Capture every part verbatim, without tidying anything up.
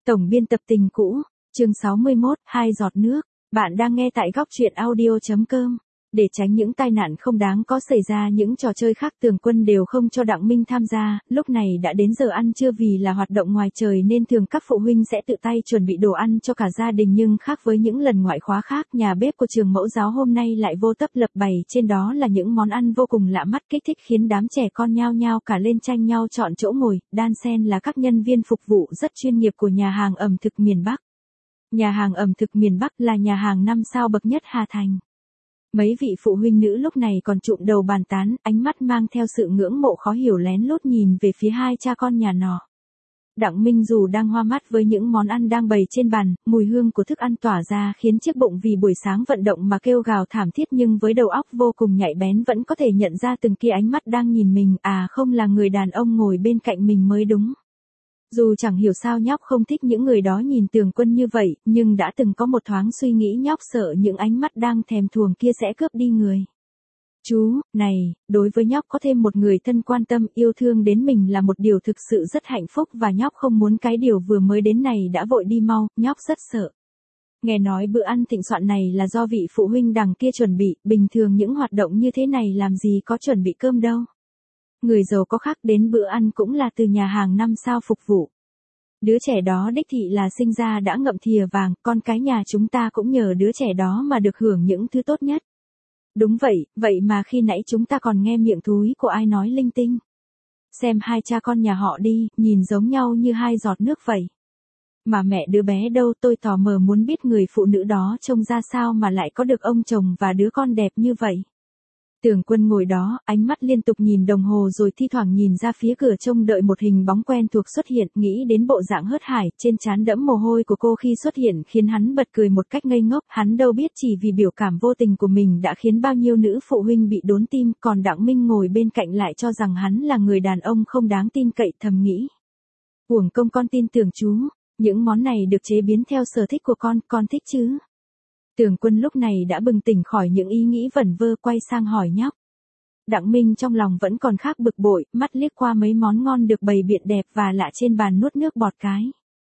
Tổng biên tập tình cũ, chương sáu mươi mốt, hai giọt nước. Bạn đang nghe tại góc truyện audio chấm com. Để tránh những tai nạn không đáng có xảy ra những trò chơi khác, Tường Quân đều không cho Đặng Minh tham gia. Lúc này đã đến giờ ăn trưa, vì là hoạt động ngoài trời nên thường các phụ huynh sẽ tự tay chuẩn bị đồ ăn cho cả gia đình, nhưng khác với những lần ngoại khóa khác, nhà bếp của trường mẫu giáo hôm nay lại vô tấp lập bày trên đó là những món ăn vô cùng lạ mắt, kích thích khiến đám trẻ con nhao nhao cả lên tranh nhau chọn chỗ ngồi. Đan xen là các nhân viên phục vụ rất chuyên nghiệp của nhà hàng ẩm thực miền Bắc. Nhà hàng ẩm thực miền Bắc là nhà hàng năm sao bậc nhất Hà Thành. Mấy vị phụ huynh nữ lúc này còn trụm đầu bàn tán, ánh mắt mang theo sự ngưỡng mộ khó hiểu lén lút nhìn về phía hai cha con nhà nọ. Đặng Minh dù đang hoa mắt với những món ăn đang bày trên bàn, mùi hương của thức ăn tỏa ra khiến chiếc bụng vì buổi sáng vận động mà kêu gào thảm thiết, nhưng với đầu óc vô cùng nhạy bén vẫn có thể nhận ra từng kia ánh mắt đang nhìn mình, à không là người đàn ông ngồi bên cạnh mình mới đúng. Dù chẳng hiểu sao nhóc không thích những người đó nhìn Tường Quân như vậy, nhưng đã từng có một thoáng suy nghĩ nhóc sợ những ánh mắt đang thèm thuồng kia sẽ cướp đi người. Chú, này, đối với nhóc có thêm một người thân quan tâm, yêu thương đến mình là một điều thực sự rất hạnh phúc, và nhóc không muốn cái điều vừa mới đến này đã vội đi mau, nhóc rất sợ. Nghe nói bữa ăn thịnh soạn này là do vị phụ huynh đằng kia chuẩn bị, bình thường những hoạt động như thế này làm gì có chuẩn bị cơm đâu. Người giàu có khác, đến bữa ăn cũng là từ nhà hàng năm sao phục vụ. Đứa trẻ đó đích thị là sinh ra đã ngậm thìa vàng, con cái nhà chúng ta cũng nhờ đứa trẻ đó mà được hưởng những thứ tốt nhất. Đúng vậy, vậy mà khi nãy chúng ta còn nghe miệng thúi của ai nói linh tinh. Xem hai cha con nhà họ đi, nhìn giống nhau như hai giọt nước vậy. Mà mẹ đứa bé đâu, tôi tò mò muốn biết người phụ nữ đó trông ra sao mà lại có được ông chồng và đứa con đẹp như vậy. Tường Quân ngồi đó, ánh mắt liên tục nhìn đồng hồ rồi thi thoảng nhìn ra phía cửa trông đợi một hình bóng quen thuộc xuất hiện, nghĩ đến bộ dạng hớt hải, trên trán đẫm mồ hôi của cô khi xuất hiện khiến hắn bật cười một cách ngây ngốc, hắn đâu biết chỉ vì biểu cảm vô tình của mình đã khiến bao nhiêu nữ phụ huynh bị đốn tim, còn Đặng Minh ngồi bên cạnh lại cho rằng hắn là người đàn ông không đáng tin cậy, thầm nghĩ. Uổng công con tin tưởng chú, những món này được chế biến theo sở thích của con, con thích chứ? Tường Quân lúc này đã bừng tỉnh khỏi những ý nghĩ vẩn vơ, quay sang hỏi nhóc. Đặng Minh trong lòng vẫn còn khác bực bội, mắt liếc qua mấy món ngon được bày biện đẹp và lạ trên bàn nuốt nước bọt cái.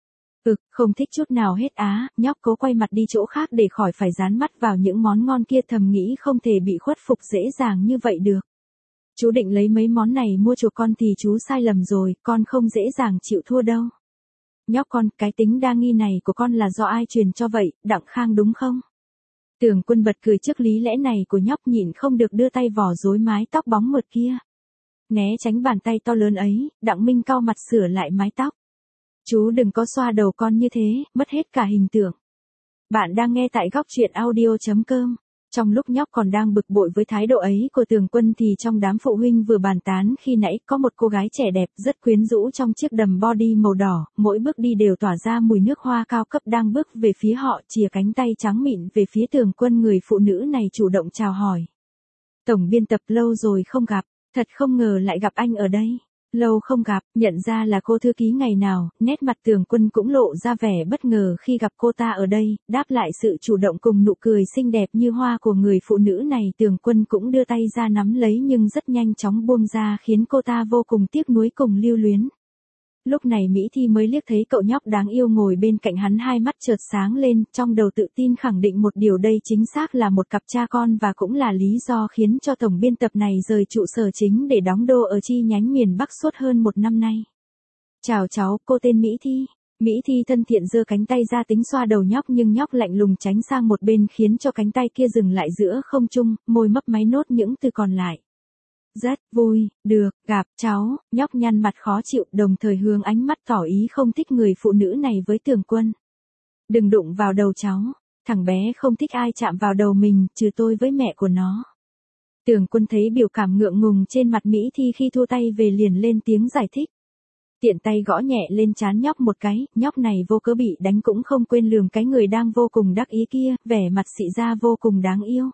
Ừ, không thích chút nào hết á, nhóc cố quay mặt đi chỗ khác để khỏi phải dán mắt vào những món ngon kia, thầm nghĩ không thể bị khuất phục dễ dàng như vậy được. Chú định lấy mấy món này mua chuộc con thì chú sai lầm rồi, con không dễ dàng chịu thua đâu. Nhóc con, cái tính đa nghi này của con là do ai truyền cho vậy, Đặng Khang đúng không? Tường Quân bật cười trước lý lẽ này của nhóc, nhịn không được đưa tay vò rối mái tóc bóng mượt kia. Né tránh bàn tay to lớn ấy, Đặng Minh cau mặt sửa lại mái tóc. Chú đừng có xoa đầu con như thế, mất hết cả hình tượng. Bạn đang nghe tại góc truyện audio chấm com. Trong lúc nhóc còn đang bực bội với thái độ ấy của Tường Quân thì trong đám phụ huynh vừa bàn tán khi nãy có một cô gái trẻ đẹp rất quyến rũ trong chiếc đầm body màu đỏ, mỗi bước đi đều tỏa ra mùi nước hoa cao cấp đang bước về phía họ, chìa cánh tay trắng mịn về phía Tường Quân. Người phụ nữ này chủ động chào hỏi. Tổng biên tập, lâu rồi không gặp, thật không ngờ lại gặp anh ở đây. Lâu không gặp, nhận ra là cô thư ký ngày nào, nét mặt Tường Quân cũng lộ ra vẻ bất ngờ khi gặp cô ta ở đây, đáp lại sự chủ động cùng nụ cười xinh đẹp như hoa của người phụ nữ này, Tường Quân cũng đưa tay ra nắm lấy nhưng rất nhanh chóng buông ra khiến cô ta vô cùng tiếc nuối cùng lưu luyến. Lúc này Mỹ Thi mới liếc thấy cậu nhóc đáng yêu ngồi bên cạnh hắn, hai mắt chợt sáng lên, trong đầu tự tin khẳng định một điều, đây chính xác là một cặp cha con và cũng là lý do khiến cho tổng biên tập này rời trụ sở chính để đóng đô ở chi nhánh miền Bắc suốt hơn một năm nay. Chào cháu, cô tên Mỹ Thi. Mỹ Thi thân thiện giơ cánh tay ra tính xoa đầu nhóc nhưng nhóc lạnh lùng tránh sang một bên khiến cho cánh tay kia dừng lại giữa không trung, môi mấp máy nốt những từ còn lại. Rất vui, được, gặp cháu, nhóc nhăn mặt khó chịu, đồng thời hướng ánh mắt tỏ ý không thích người phụ nữ này với Tường Quân. Đừng đụng vào đầu cháu, thằng bé không thích ai chạm vào đầu mình, trừ tôi với mẹ của nó. Tường Quân thấy biểu cảm ngượng ngùng trên mặt Mỹ Thi khi thu tay về liền lên tiếng giải thích. Tiện tay gõ nhẹ lên trán nhóc một cái, nhóc này vô cớ bị đánh cũng không quên lườm cái người đang vô cùng đắc ý kia, vẻ mặt xị ra vô cùng đáng yêu.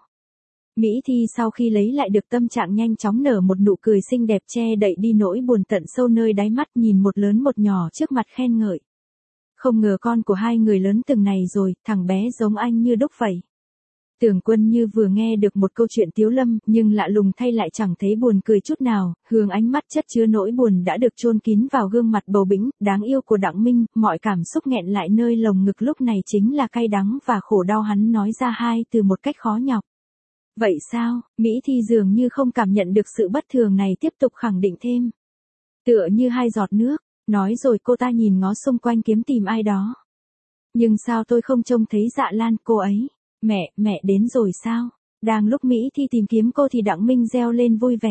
Mỹ Thi sau khi lấy lại được tâm trạng nhanh chóng nở một nụ cười xinh đẹp che đậy đi nỗi buồn tận sâu nơi đáy mắt, nhìn một lớn một nhỏ trước mặt khen ngợi. Không ngờ con của hai người lớn từng này rồi, thằng bé giống anh như đúc vậy. Tưởng Quân như vừa nghe được một câu chuyện tiếu lâm, nhưng lạ lùng thay lại chẳng thấy buồn cười chút nào, hướng ánh mắt chất chứa nỗi buồn đã được chôn kín vào gương mặt bầu bĩnh, đáng yêu của Đặng Minh, mọi cảm xúc nghẹn lại nơi lồng ngực lúc này chính là cay đắng và khổ đau, hắn nói ra hai từ một cách khó nhọc. Vậy sao? Mỹ Thi dường như không cảm nhận được sự bất thường này, tiếp tục khẳng định thêm. Tựa như hai giọt nước, nói rồi cô ta nhìn ngó xung quanh kiếm tìm ai đó. Nhưng sao tôi không trông thấy Dạ Lan, cô ấy? Mẹ, mẹ đến rồi sao? Đang lúc Mỹ Thi tìm kiếm cô thì Đặng Minh reo lên vui vẻ.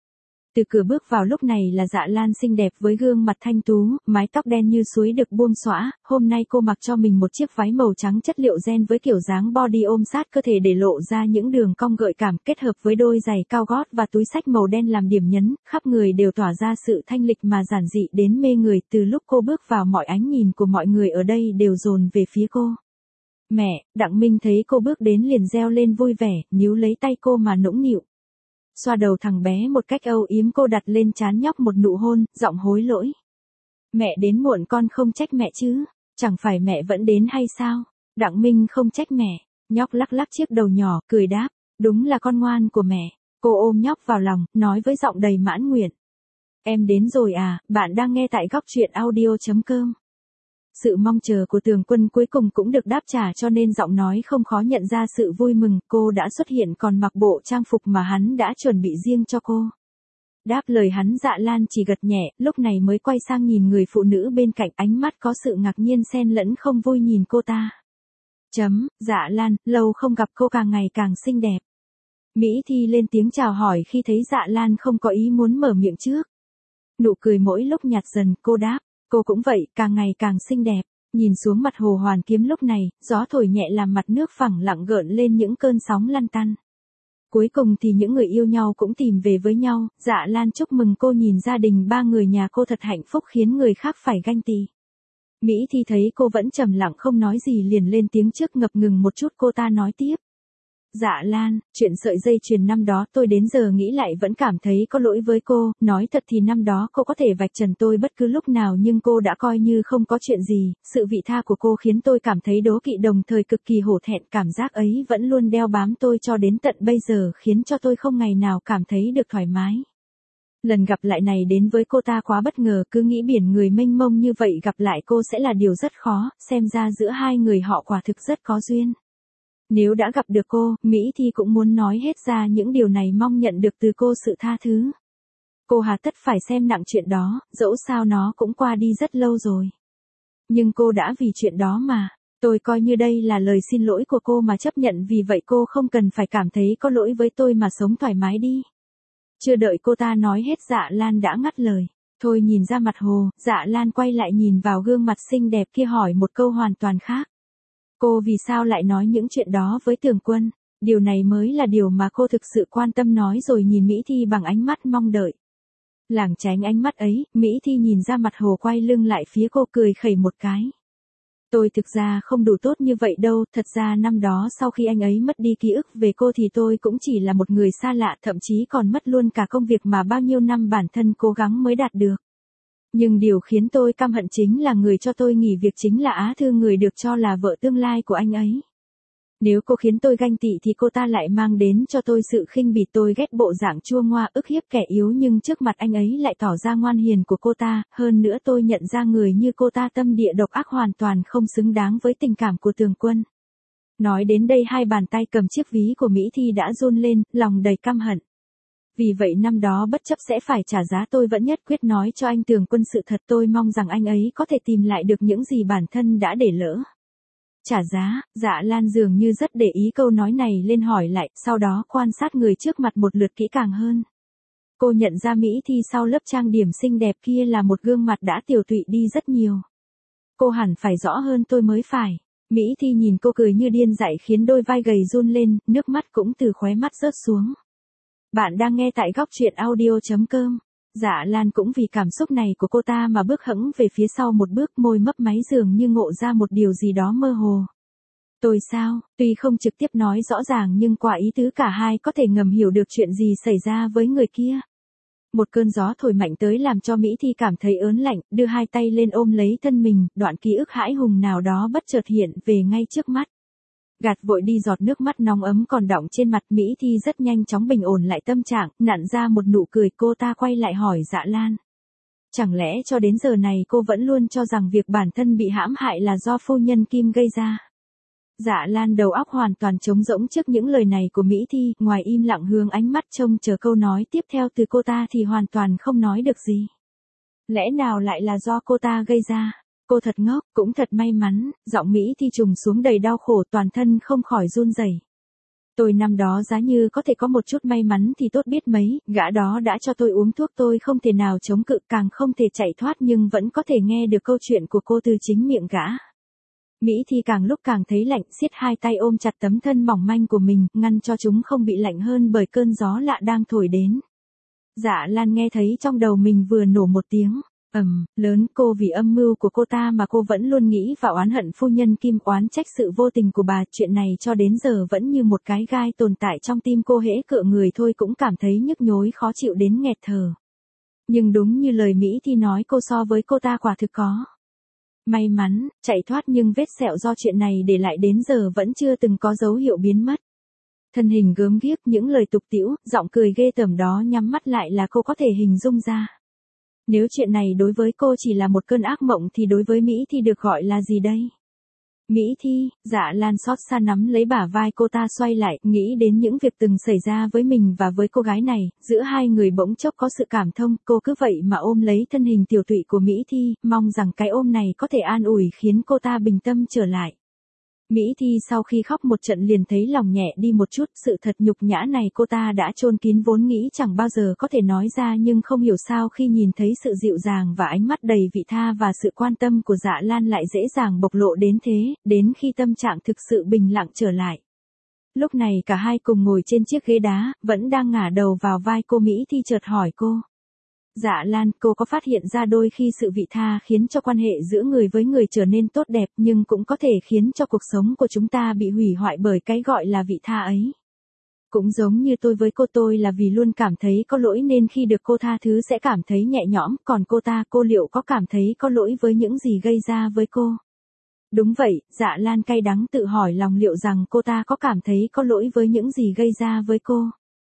Từ cửa bước vào lúc này là Dạ Lan xinh đẹp với gương mặt thanh tú, mái tóc đen như suối được buông xõa, hôm nay cô mặc cho mình một chiếc váy màu trắng chất liệu ren với kiểu dáng body ôm sát cơ thể để lộ ra những đường cong gợi cảm, kết hợp với đôi giày cao gót và túi xách màu đen làm điểm nhấn, khắp người đều tỏa ra sự thanh lịch mà giản dị đến mê người. Từ lúc cô bước vào, mọi ánh nhìn của mọi người ở đây đều dồn về phía cô. Mẹ, Đặng Minh thấy cô bước đến liền reo lên vui vẻ, níu lấy tay cô mà nũng nịu. Xoa đầu thằng bé một cách âu yếm, cô đặt lên trán nhóc một nụ hôn, giọng hối lỗi. Mẹ đến muộn con không trách mẹ chứ, chẳng phải mẹ vẫn đến hay sao? Đặng Minh không trách mẹ, nhóc lắc lắc chiếc đầu nhỏ, cười đáp, đúng là con ngoan của mẹ. Cô ôm nhóc vào lòng, nói với giọng đầy mãn nguyện. Em đến rồi à, bạn đang nghe tại góc truyện audio chấm com. Sự mong chờ của Tường Quân cuối cùng cũng được đáp trả, cho nên giọng nói không khó nhận ra sự vui mừng. Cô đã xuất hiện còn mặc bộ trang phục mà hắn đã chuẩn bị riêng cho cô. Đáp lời hắn, Dạ Lan chỉ gật nhẹ, lúc này mới quay sang nhìn người phụ nữ bên cạnh, ánh mắt có sự ngạc nhiên xen lẫn không vui nhìn cô ta. Chấm, Dạ Lan, lâu không gặp cô càng ngày càng xinh đẹp. Mỹ Thi lên tiếng chào hỏi khi thấy Dạ Lan không có ý muốn mở miệng trước. Nụ cười mỗi lúc nhạt dần, cô đáp. Cô cũng vậy, càng ngày càng xinh đẹp. Nhìn xuống mặt hồ Hoàn Kiếm lúc này, gió thổi nhẹ làm mặt nước phẳng lặng gợn lên những cơn sóng lăn tăn. Cuối cùng thì những người yêu nhau cũng tìm về với nhau. Dạ Lan chúc mừng cô, nhìn gia đình ba người nhà cô thật hạnh phúc khiến người khác phải ganh tị. Mỹ Thi thấy cô vẫn trầm lặng không nói gì liền lên tiếng trước, ngập ngừng một chút cô ta nói tiếp. Dạ Lan, chuyện sợi dây chuyền năm đó tôi đến giờ nghĩ lại vẫn cảm thấy có lỗi với cô, nói thật thì năm đó cô có thể vạch trần tôi bất cứ lúc nào nhưng cô đã coi như không có chuyện gì, sự vị tha của cô khiến tôi cảm thấy đố kỵ đồng thời cực kỳ hổ thẹn, cảm giác ấy vẫn luôn đeo bám tôi cho đến tận bây giờ khiến cho tôi không ngày nào cảm thấy được thoải mái. Lần gặp lại này đến với cô ta quá bất ngờ, cứ nghĩ biển người mênh mông như vậy gặp lại cô sẽ là điều rất khó, xem ra giữa hai người họ quả thực rất có duyên. Nếu đã gặp được cô, Mỹ Thi cũng muốn nói hết ra những điều này, mong nhận được từ cô sự tha thứ. Cô hà tất phải xem nặng chuyện đó, dẫu sao nó cũng qua đi rất lâu rồi. Nhưng cô đã vì chuyện đó mà, tôi coi như đây là lời xin lỗi của cô mà chấp nhận, vì vậy cô không cần phải cảm thấy có lỗi với tôi mà sống thoải mái đi. Chưa đợi cô ta nói hết, Dạ Lan đã ngắt lời. Thôi nhìn ra mặt hồ, Dạ Lan quay lại nhìn vào gương mặt xinh đẹp kia hỏi một câu hoàn toàn khác. Cô vì sao lại nói những chuyện đó với Tường Quân? Điều này mới là điều mà cô thực sự quan tâm, nói rồi nhìn Mỹ Thi bằng ánh mắt mong đợi. Lảng tránh ánh mắt ấy, Mỹ Thi nhìn ra mặt hồ quay lưng lại phía cô, cười khẩy một cái. Tôi thực ra không đủ tốt như vậy đâu, thật ra năm đó sau khi anh ấy mất đi ký ức về cô thì tôi cũng chỉ là một người xa lạ, thậm chí còn mất luôn cả công việc mà bao nhiêu năm bản thân cố gắng mới đạt được. Nhưng điều khiến tôi căm hận chính là người cho tôi nghỉ việc chính là Á Thư, người được cho là vợ tương lai của anh ấy. Nếu cô khiến tôi ganh tị thì cô ta lại mang đến cho tôi sự khinh bỉ, tôi ghét bộ dạng chua ngoa ức hiếp kẻ yếu, nhưng trước mặt anh ấy lại tỏ ra ngoan hiền của cô ta, hơn nữa tôi nhận ra người như cô ta tâm địa độc ác, hoàn toàn không xứng đáng với tình cảm của Tường Quân. Nói đến đây hai bàn tay cầm chiếc ví của Mỹ Thi đã run lên, lòng đầy căm hận. Vì vậy năm đó bất chấp sẽ phải trả giá, tôi vẫn nhất quyết nói cho anh Tường Quân sự thật, tôi mong rằng anh ấy có thể tìm lại được những gì bản thân đã để lỡ. Trả giá, Dạ Lan dường như rất để ý câu nói này lên hỏi lại, sau đó quan sát người trước mặt một lượt kỹ càng hơn. Cô nhận ra Mỹ Thi sau lớp trang điểm xinh đẹp kia là một gương mặt đã tiều tụy đi rất nhiều. Cô hẳn phải rõ hơn tôi mới phải. Mỹ Thi nhìn cô cười như điên dại khiến đôi vai gầy run lên, nước mắt cũng từ khóe mắt rớt xuống. Bạn đang nghe tại góc truyện audio chấm com. Dạ Lan cũng vì cảm xúc này của cô ta mà bước hẫng về phía sau một bước, môi mấp máy dường như ngộ ra một điều gì đó mơ hồ. Tôi sao, tuy không trực tiếp nói rõ ràng nhưng qua ý tứ cả hai có thể ngầm hiểu được chuyện gì xảy ra với người kia. Một cơn gió thổi mạnh tới làm cho Mỹ Thi cảm thấy ớn lạnh, đưa hai tay lên ôm lấy thân mình, đoạn ký ức hãi hùng nào đó bất chợt hiện về ngay trước mắt. Gạt vội đi giọt nước mắt nóng ấm còn đọng trên mặt, Mỹ Thi rất nhanh chóng bình ổn lại tâm trạng, nặn ra một nụ cười. Cô ta quay lại hỏi Dạ Lan. Chẳng lẽ cho đến giờ này cô vẫn luôn cho rằng việc bản thân bị hãm hại là do phu nhân Kim gây ra? Dạ Lan đầu óc hoàn toàn trống rỗng trước những lời này của Mỹ Thi, ngoài im lặng hướng ánh mắt trông chờ câu nói tiếp theo từ cô ta thì hoàn toàn không nói được gì. Lẽ nào lại là do cô ta gây ra? Cô thật ngốc, cũng thật may mắn. Giọng Mỹ Thi trùng xuống đầy đau khổ, toàn thân không khỏi run rẩy. Tôi năm đó giá như có thể có một chút may mắn thì tốt biết mấy, gã đó đã cho tôi uống thuốc, tôi không thể nào chống cự, càng không thể chạy thoát, nhưng vẫn có thể nghe được câu chuyện của cô từ chính miệng gã. Mỹ Thi càng lúc càng thấy lạnh, siết hai tay ôm chặt tấm thân mỏng manh của mình, ngăn cho chúng không bị lạnh hơn bởi cơn gió lạ đang thổi đến. Dạ Lan nghe thấy trong đầu mình vừa nổ một tiếng ầm lớn. Cô vì âm mưu của cô ta mà cô vẫn luôn nghĩ và oán hận phu nhân Kim, oán trách sự vô tình của bà. Chuyện này cho đến giờ vẫn như một cái gai tồn tại trong tim cô, hễ cựa người thôi cũng cảm thấy nhức nhối khó chịu đến nghẹt thở. Nhưng đúng như lời Mỹ Thi nói, cô so với cô ta quả thực có may mắn, chạy thoát, nhưng vết sẹo do chuyện này để lại đến giờ vẫn chưa từng có dấu hiệu biến mất. Thân hình gớm ghiếc, những lời tục tĩu, giọng cười ghê tởm đó nhắm mắt lại là cô có thể hình dung ra. Nếu chuyện này đối với cô chỉ là một cơn ác mộng thì đối với Mỹ Thi được gọi là gì đây? Mỹ Thi, Dạ Lan xót xa nắm lấy bả vai cô ta xoay lại, nghĩ đến những việc từng xảy ra với mình và với cô gái này, giữa hai người bỗng chốc có sự cảm thông, cô cứ vậy mà ôm lấy thân hình tiểu tụy của Mỹ Thi, mong rằng cái ôm này có thể an ủi khiến cô ta bình tâm trở lại. Mỹ Thi sau khi khóc một trận liền thấy lòng nhẹ đi một chút, sự thật nhục nhã này cô ta đã chôn kín vốn nghĩ chẳng bao giờ có thể nói ra, nhưng không hiểu sao khi nhìn thấy sự dịu dàng và ánh mắt đầy vị tha và sự quan tâm của Dạ Lan lại dễ dàng bộc lộ đến thế, đến khi tâm trạng thực sự bình lặng trở lại. Lúc này cả hai cùng ngồi trên chiếc ghế đá, vẫn đang ngả đầu vào vai cô. Mỹ Thi chợt hỏi cô. Dạ Lan, cô có phát hiện ra đôi khi sự vị tha khiến cho quan hệ giữa người với người trở nên tốt đẹp, nhưng cũng có thể khiến cho cuộc sống của chúng ta bị hủy hoại bởi cái gọi là vị tha ấy. Cũng giống như tôi với cô, tôi là vì luôn cảm thấy có lỗi nên khi được cô tha thứ sẽ cảm thấy nhẹ nhõm, còn cô ta, cô liệu có cảm thấy có lỗi với những gì gây ra với cô? Đúng vậy, Dạ Lan cay đắng tự hỏi lòng liệu rằng cô ta có cảm thấy có lỗi với những gì gây ra với cô.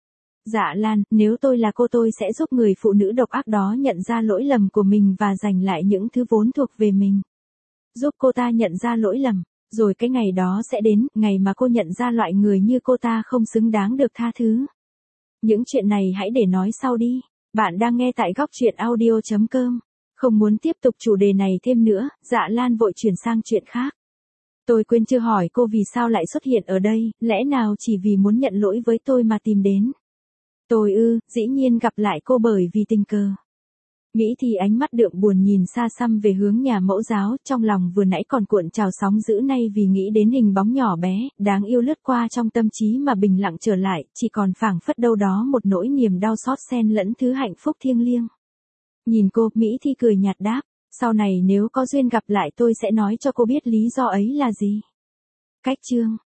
Dạ Lan, nếu tôi là cô tôi sẽ giúp người phụ nữ độc ác đó nhận ra lỗi lầm của mình và giành lại những thứ vốn thuộc về mình. Giúp cô ta nhận ra lỗi lầm, rồi cái ngày đó sẽ đến, ngày mà cô nhận ra loại người như cô ta không xứng đáng được tha thứ. Những chuyện này hãy để nói sau đi. Bạn đang nghe tại góc truyện audio chấm com. Không muốn tiếp tục chủ đề này thêm nữa, Dạ Lan vội chuyển sang chuyện khác. Tôi quên chưa hỏi cô vì sao lại xuất hiện ở đây, lẽ nào chỉ vì muốn nhận lỗi với tôi mà tìm đến? Tôi ư, dĩ nhiên gặp lại cô bởi vì tình cờ. Mỹ Thi ánh mắt đượm buồn nhìn xa xăm về hướng nhà mẫu giáo, trong lòng vừa nãy còn cuộn trào sóng dữ, nay vì nghĩ đến hình bóng nhỏ bé, đáng yêu lướt qua trong tâm trí mà bình lặng trở lại, chỉ còn phảng phất đâu đó một nỗi niềm đau xót xen lẫn thứ hạnh phúc thiêng liêng. Nhìn cô, Mỹ Thi cười nhạt đáp, sau này nếu có duyên gặp lại tôi sẽ nói cho cô biết lý do ấy là gì. Cách chương